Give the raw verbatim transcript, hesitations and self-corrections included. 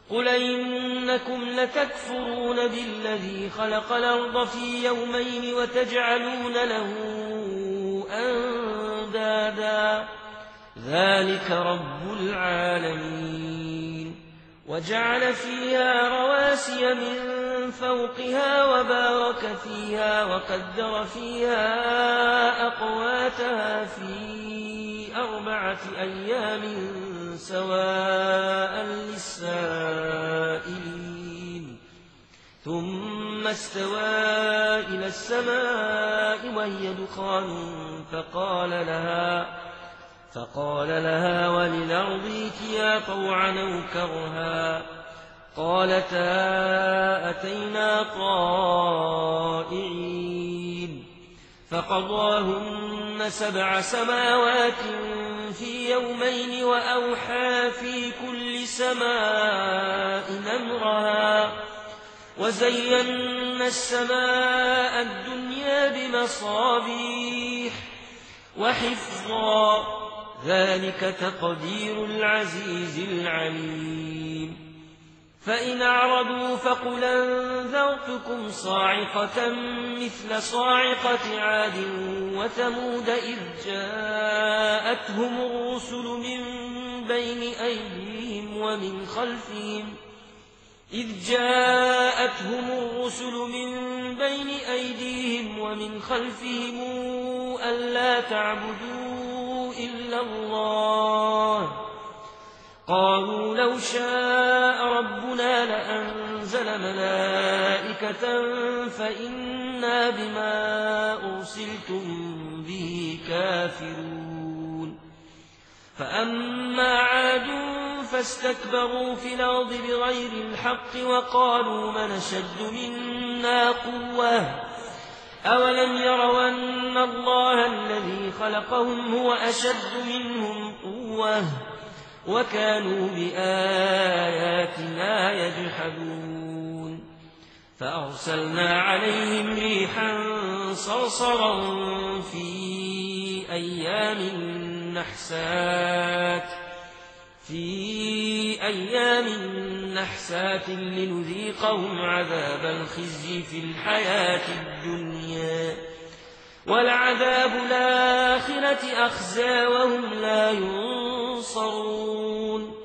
قل إنكم لتكفرون بالذي خلق الأرض في يومين وتجعلون له أندادا ذلك رب العالمين وجعل فيها رواسي من فوقها وبارك فيها وقدر فيها أقواتها في أربعة أيام سواء للسائلين ثم استوى إلى السماء وهي دخان فقال لها فقال لها وللأرض ائتيا طوعا أو كرها قالتا أتينا طائعين فقضاهن سبع سماوات في يومين وأوحى في كل سماء أمرها وزينا السماء الدنيا بمصابيح وحفظا ذلك تقدير العزيز العليم فإن أعرضوا فقل أنذرتكم صاعقة مثل صاعقة عاد وثمود إذ جاءتهم الرسل من بين أيديهم ومن خلفهم إذ جاءتهم الرسل من بين أيديهم ومن خلفهم ألا تعبدوا إلا الله قالوا لو شاء ربنا لأنزل ملائكة فإنا بما أرسلتم به كافرون فأما عاد فاستكبروا في الأرض بغير الحق وقالوا من أشد منا قوة أولم يروا أن الله الذي خلقهم هو أشد منهم قوة وكانوا بآياتنا يجحدون فأرسلنا عليهم ريحا صرصرا في أيام نحسات في أيام نحسات لنذيقهم عذاب الخزي في الحياة الدنيا ولعذاب الآخرة أخزى وهم لا ينصرون